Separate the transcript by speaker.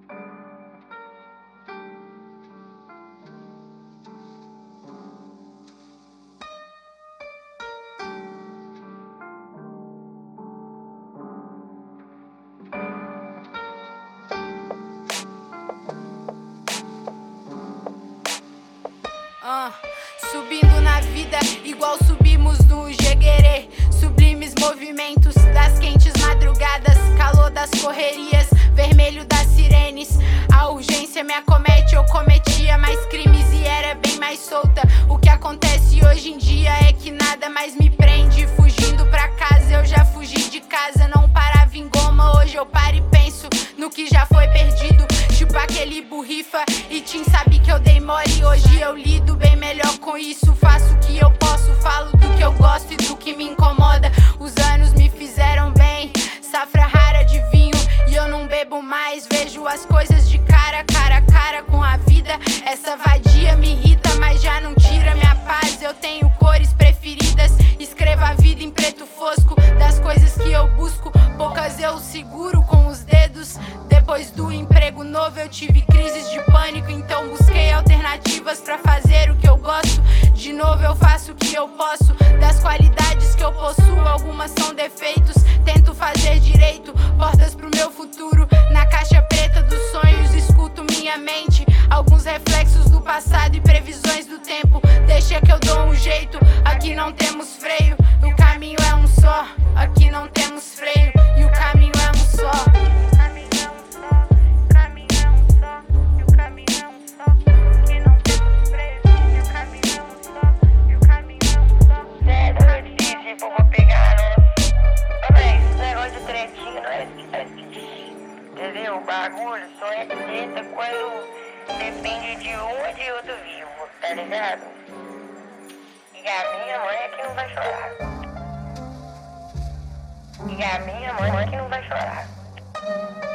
Speaker 1: Subindo na vida, igual subimos no Jeguerê. Sublimes movimentos das quentes madrugadas, calor das correrias, vermelho das sirenes. A urgência me acomete, eu cometia mais crimes e era bem mais solta. O que acontece hoje em dia é que nada mais me prende. Fugindo pra casa, eu já fugi de casa, não parava em goma. Hoje eu paro e penso no que já foi perdido. Tipo aquele burrifa e Tim sabe que eu dei mole. Hoje eu lido bem melhor com isso. Faço o que eu posso, falo do que eu gosto e do que me incomoda. Os anos me fizeram bem, safra rara de vinho e eu não bebo mais. Vejo as coisas de cara a cara com a vida. Essa vadia me irrita, mas já não tira minha paz. Eu tenho cores preferidas, escrevo a vida em preto fosco. Das coisas que eu busco, poucas eu seguro com os dedos. Depois do emprego novo eu tive crises de pânico, então busquei alternativas pra fazer o que eu gosto. De novo eu faço o que eu posso, das qualidades que eu possuo, algumas são defeitos. Tento fazer direito, portas pro meu futuro. Na caixa preta dos sonhos escuto minha mente, alguns reflexos do passado e previsões do tempo. Deixa que eu dou um jeito, aqui não temos freio. O caminho é um só, aqui não temos freio. E o caminho é um só.
Speaker 2: Entendeu? O bagulho só é treta quando depende de um ou de outro vivo, tá ligado? E a minha mãe é que não vai chorar. E a minha mãe é que não vai chorar.